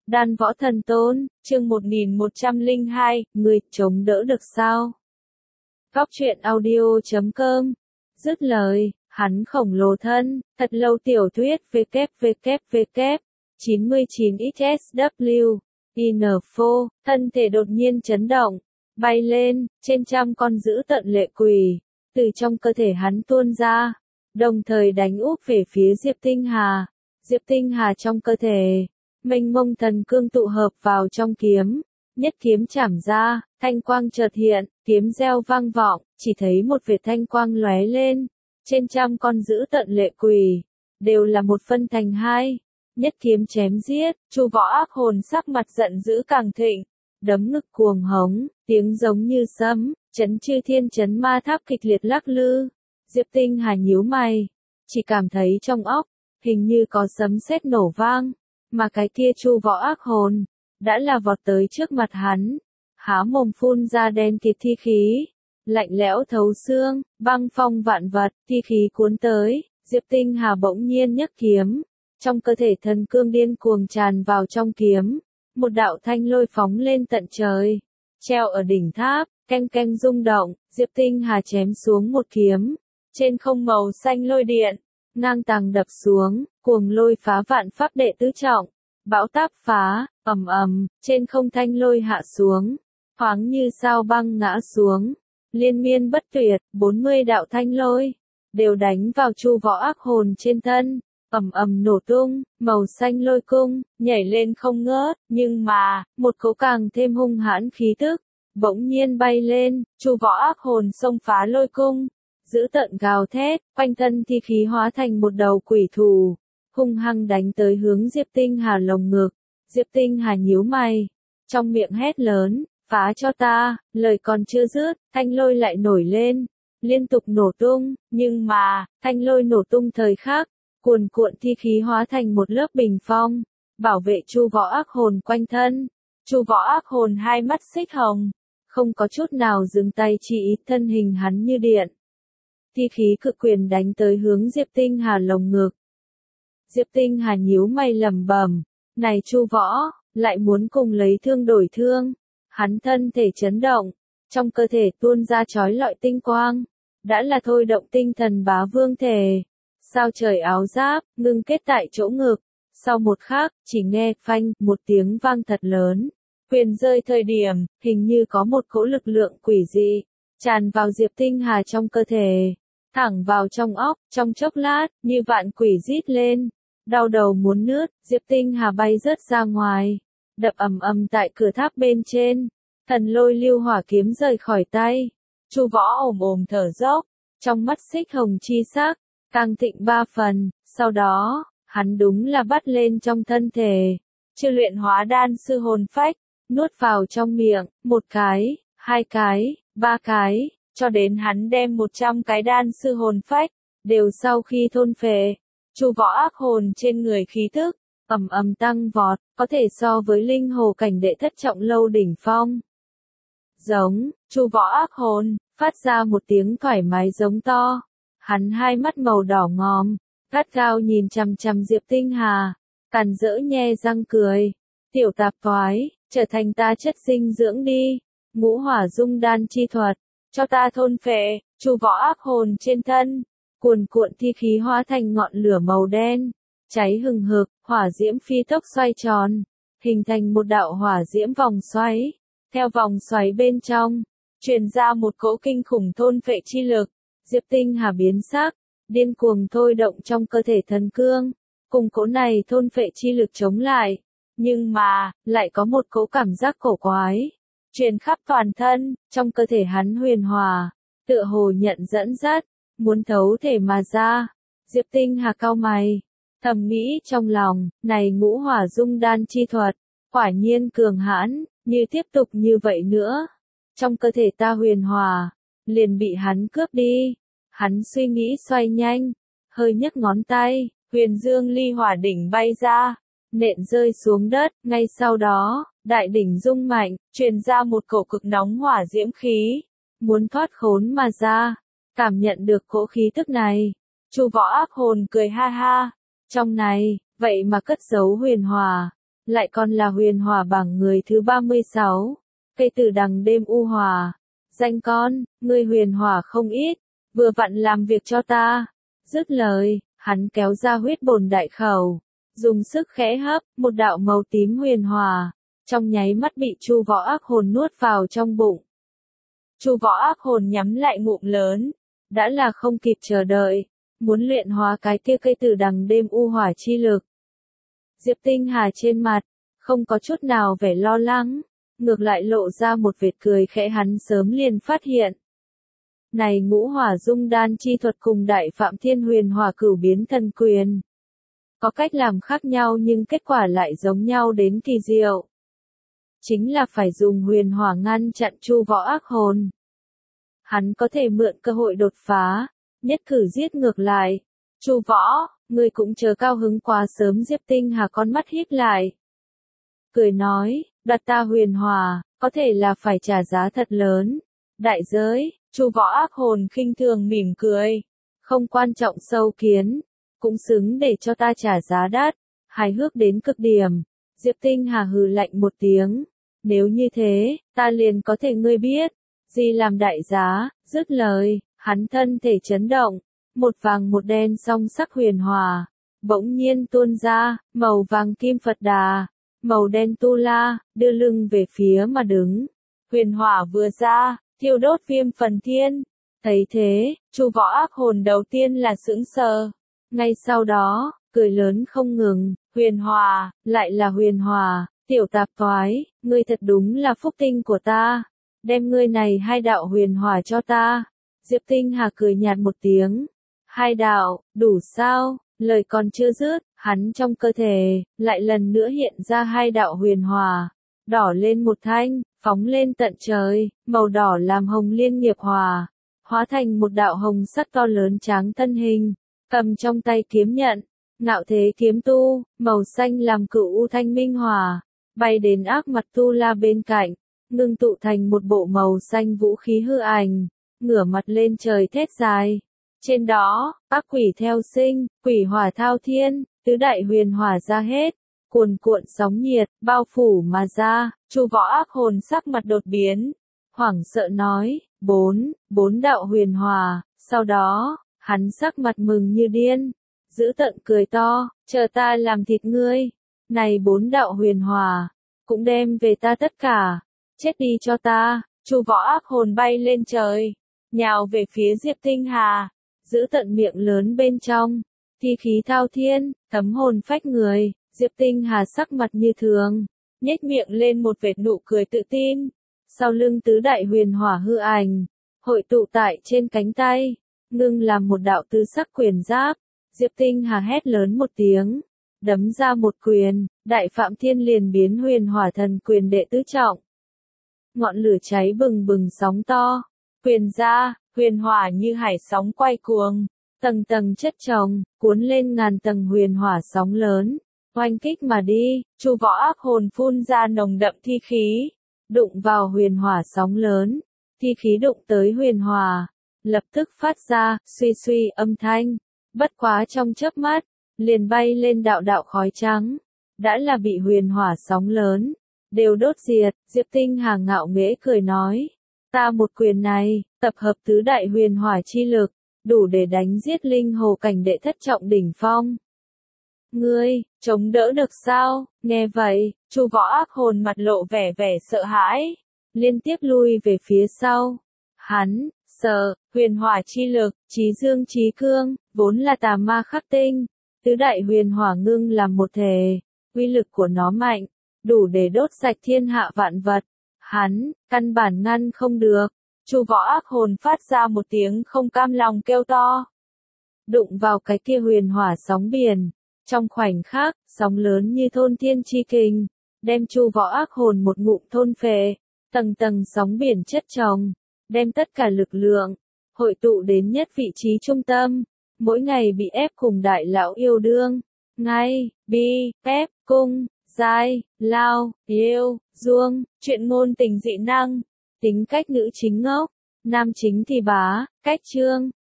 Đan Võ Thần Tôn, chương 1102, người chống đỡ được sao? Góc truyện audio.com. Dứt lời, hắn khổng lồ thân, thật lâu tiểu thuyết www 99XSW, info, thân thể đột nhiên chấn động, bay lên, trên trăm con dữ tận lệ quỷ, từ trong cơ thể hắn tuôn ra, đồng thời đánh úp về phía Diệp Tinh Hà. Diệp Tinh Hà trong cơ thể, mênh mông thần cương tụ hợp vào trong kiếm, nhất kiếm chảm ra, thanh quang chợt hiện, kiếm reo vang vọng, chỉ thấy một vệt thanh quang lóe lên, trên trăm con dữ tận lệ quỷ, đều là một phân thành hai, nhất kiếm chém giết. Chu Võ ác hồn sắc mặt giận dữ càng thịnh, đấm ngực cuồng hống, tiếng giống như sấm, chấn chư thiên chấn ma tháp kịch liệt lắc lư. Diệp Tinh Hà nhíu mày, chỉ cảm thấy trong óc hình như có sấm sét nổ vang, mà cái kia Chu Võ ác hồn đã là vọt tới trước mặt hắn, há mồm phun ra đen kịt thi khí, lạnh lẽo thấu xương, băng phong vạn vật, thi khí cuốn tới. Diệp Tinh Hà bỗng nhiên nhấc kiếm, trong cơ thể thần cương điên cuồng tràn vào trong kiếm, một đạo thanh lôi phóng lên tận trời, treo ở đỉnh tháp, keng keng rung động. Diệp Tinh Hà chém xuống một kiếm, trên không màu xanh lôi điện ngang tàng đập xuống, cuồng lôi phá vạn pháp đệ tứ trọng, bão táp phá, ầm ầm, trên không thanh lôi hạ xuống, thoáng như sao băng ngã xuống, liên miên bất tuyệt. 40 đạo thanh lôi đều đánh vào Chu Võ ác hồn trên thân, ầm ầm nổ tung, màu xanh lôi cung nhảy lên không ngớt, nhưng mà một cỗ càng thêm hung hãn khí tức bỗng nhiên bay lên. Chu Võ ác hồn xông phá lôi cung, giữ tợn gào thét, quanh thân thi khí hóa thành một đầu quỷ thù, hung hăng đánh tới hướng Diệp Tinh Hà lồng ngực. Diệp Tinh Hà nhíu mày, trong miệng hét lớn, phá cho ta. Lời còn chưa dứt, thanh lôi lại nổi lên, liên tục nổ tung, nhưng mà thanh lôi nổ tung thời khắc, cuồn cuộn thi khí hóa thành một lớp bình phong, bảo vệ Chu Võ ác hồn quanh thân. Chu Võ ác hồn hai mắt xích hồng, không có chút nào dừng tay, chỉ thân hình hắn như điện. Thi khí cực quyền đánh tới hướng Diệp Tinh Hà lồng ngực. Diệp Tinh Hà nhíu mày lẩm bẩm, này Chu Võ, lại muốn cùng lấy thương đổi thương. Hắn thân thể chấn động, trong cơ thể tuôn ra chói lọi tinh quang, đã là thôi động tinh thần bá vương thể. Sao trời áo giáp, ngưng kết tại chỗ ngực. Sau một khắc, chỉ nghe phanh, một tiếng vang thật lớn. Quyền rơi thời điểm, hình như có một cỗ lực lượng quỷ dị tràn vào Diệp Tinh Hà trong cơ thể, thẳng vào trong óc. Trong chốc lát, như vạn quỷ rít lên, đau đầu muốn nứt. Diệp Tinh Hà bay rớt ra ngoài, đập ầm ầm tại cửa tháp bên trên. Thần lôi lưu hỏa kiếm rời khỏi tay. Chu Võ ồm ồm thở dốc, trong mắt xích hồng chi sắc càng thịnh 3 phần. Sau đó, hắn đúng là bắt lên trong thân thể chư luyện hóa đan sư hồn phách, nuốt vào trong miệng, 1 cái, 2 cái, 3 cái, cho đến hắn đem 100 cái đan sư hồn phách đều sau khi thôn phệ. Chu Võ ác hồn trên người khí tức ầm ầm tăng vọt, có thể so với linh hồ cảnh đệ thất trọng lâu đỉnh phong. Giống, Chu Võ ác hồn phát ra một tiếng thoải mái giống to. Hắn hai mắt màu đỏ ngòm, gắt gao nhìn chằm chằm Diệp Tinh Hà, càn rỡ nhe răng cười. Tiểu tạp thoái, trở thành ta chất dinh dưỡng đi. Ngũ hỏa dung đan chi thuật, cho ta thôn phệ. Chu Võ ác hồn trên thân, cuồn cuộn thi khí hóa thành ngọn lửa màu đen, cháy hừng hực, hỏa diễm phi tốc xoay tròn, hình thành một đạo hỏa diễm vòng xoáy. Theo vòng xoáy bên trong, truyền ra một cỗ kinh khủng thôn phệ chi lực. Diệp Tinh Hà biến sắc, điên cuồng thôi động trong cơ thể thần cương, cùng cỗ này thôn phệ chi lực chống lại. Nhưng mà, lại có một cỗ cảm giác cổ quái truyền khắp toàn thân, trong cơ thể hắn huyền hòa, tựa hồ nhận dẫn dắt, muốn thấu thể mà ra. Diệp Tinh Hà cau mày, thầm nghĩ trong lòng, này ngũ hỏa dung đan chi thuật, quả nhiên cường hãn, như tiếp tục như vậy nữa, trong cơ thể ta huyền hòa liền bị hắn cướp đi. Hắn suy nghĩ xoay nhanh, hơi nhấc ngón tay, huyền dương ly hỏa đỉnh bay ra, nện rơi xuống đất. Ngay sau đó, đại đỉnh rung mạnh, truyền ra một cổ cực nóng hỏa diễm khí, muốn thoát khốn mà ra. Cảm nhận được cỗ khí tức này, Chu Võ ác hồn cười ha ha, trong này vậy mà cất giấu huyền hòa, lại còn là huyền hỏa bảng người thứ 36, cây tử đằng đêm u hòa. Danh con, ngươi huyền hỏa không ít, vừa vặn làm việc cho ta. Dứt lời, hắn kéo ra huyết bồn đại khẩu, dùng sức khẽ hấp, một đạo màu tím huyền hỏa, trong nháy mắt bị Chu Võ Ác Hồn nuốt vào trong bụng. Chu Võ Ác Hồn nhắm lại ngụm lớn, đã là không kịp chờ đợi, muốn luyện hóa cái kia cây tử đằng đêm u hỏa chi lực. Diệp Tinh Hà trên mặt, không có chút nào vẻ lo lắng, ngược lại lộ ra một vệt cười khẽ, hắn sớm liền phát hiện. Này ngũ hỏa dung đan chi thuật cùng đại phạm thiên huyền hỏa cửu biến thần quyền. Có cách làm khác nhau nhưng kết quả lại giống nhau đến kỳ diệu. Chính là phải dùng huyền hỏa ngăn chặn Chu Võ Ác Hồn. Hắn có thể mượn cơ hội đột phá, nhất cử giết ngược lại. Chu Võ, ngươi cũng chờ cao hứng quá sớm. Diệp Tinh Hà con mắt híp lại. Cười nói, đặt ta huyền hỏa, có thể là phải trả giá thật lớn. Đại giới, Chu Võ Ác Hồn khinh thường mỉm cười. Không quan trọng sâu kiến, cũng xứng để cho ta trả giá đắt. Hài hước đến cực điểm. Diệp Tinh Hà hừ lạnh một tiếng. Nếu như thế, ta liền có thể ngươi biết. Gì làm đại giá, dứt lời, hắn thân thể chấn động. Một vàng một đen song sắc huyền hỏa. Bỗng nhiên tuôn ra, màu vàng kim Phật Đà, màu đen Tu La, đưa lưng về phía mà đứng. Huyền hỏa vừa ra, thiêu đốt Viêm Phần Thiên. Thấy thế, Chu Võ Ác Hồn đầu tiên là sững sờ. Ngay sau đó, cười lớn không ngừng, huyền hỏa, lại là huyền hỏa, tiểu tạp toái, ngươi thật đúng là phúc tinh của ta. Đem ngươi này hai đạo huyền hỏa cho ta. Diệp Tinh Hà cười nhạt một tiếng. Hai đạo, đủ sao? Lời còn chưa dứt, hắn trong cơ thể, lại lần nữa hiện ra hai đạo huyền hỏa. Đỏ lên một thanh, phóng lên tận trời, màu đỏ làm hồng liên nghiệp hỏa. Hóa thành một đạo hồng sắc to lớn tráng thân hình, cầm trong tay kiếm nhận, ngạo thế kiếm tu, màu xanh làm cửu u thanh minh hỏa, bay đến ác mặt Tu La bên cạnh, ngưng tụ thành một bộ màu xanh vũ khí hư ảnh, ngửa mặt lên trời thét dài. Trên đó, ác quỷ theo sinh, quỷ hỏa thao thiên, tứ đại huyền hỏa ra hết, cuồn cuộn sóng nhiệt, bao phủ mà ra. Chu Võ Ác Hồn sắc mặt đột biến, hoảng sợ nói, bốn đạo huyền hỏa. Sau đó, hắn sắc mặt mừng như điên, dữ tợn cười to, chờ ta làm thịt ngươi. Này bốn đạo huyền hỏa, cũng đem về ta tất cả, chết đi cho ta. Chu Võ Ác Hồn bay lên trời, nhào về phía Diệp Tinh Hà, giữ tận miệng lớn bên trong, thi khí thao thiên, thấm hồn phách người. Diệp Tinh Hà sắc mặt như thường, nhếch miệng lên một vệt nụ cười tự tin. Sau lưng tứ đại huyền hỏa hư ảnh, hội tụ tại trên cánh tay, ngưng làm một đạo tứ sắc quyền giáp. Diệp Tinh Hà hét lớn một tiếng, đấm ra một quyền, đại phạm thiên liền biến huyền hỏa thần quyền đệ tứ trọng. Ngọn lửa cháy bừng bừng sóng to, quyền ra, huyền hỏa như hải sóng quay cuồng, tầng tầng chất chồng, cuốn lên ngàn tầng huyền hỏa sóng lớn, oanh kích mà đi. Chu Võ Ác Hồn phun ra nồng đậm thi khí, đụng vào huyền hỏa sóng lớn, thi khí đụng tới huyền hỏa, lập tức phát ra suy suy âm thanh, bất quá trong chớp mắt, liền bay lên đạo đạo khói trắng, đã là bị huyền hỏa sóng lớn đều đốt diệt. Diệp Tinh Hà ngạo nghễ cười nói, ta một quyền này, tập hợp tứ đại huyền hỏa chi lực, đủ để đánh giết linh hồ cảnh đệ thất trọng đỉnh phong. Ngươi, chống đỡ được sao? Nghe vậy, Chu Võ Ác Hồn mặt lộ vẻ sợ hãi, liên tiếp lui về phía sau. Hắn, sợ, huyền hỏa chi lực, chí dương chí cương, vốn là tà ma khắc tinh, tứ đại huyền hỏa ngưng làm một thể, uy lực của nó mạnh, đủ để đốt sạch thiên hạ vạn vật. Hắn, căn bản ngăn không được. Chu Võ Ác Hồn phát ra một tiếng không cam lòng kêu to. Đụng vào cái kia huyền hỏa sóng biển. Trong khoảnh khắc, sóng lớn như thôn thiên chi kình, đem Chu Võ Ác Hồn một ngụm thôn phệ. Tầng tầng sóng biển chất chồng, đem tất cả lực lượng, hội tụ đến nhất vị trí trung tâm. Mỗi ngày bị ép cùng đại lão yêu đương. Ngay, bi, ép, cung, giai, lao, yêu, duông, chuyện ngôn tình dị năng, tính cách nữ chính ngốc, nam chính thì bá, cách chương.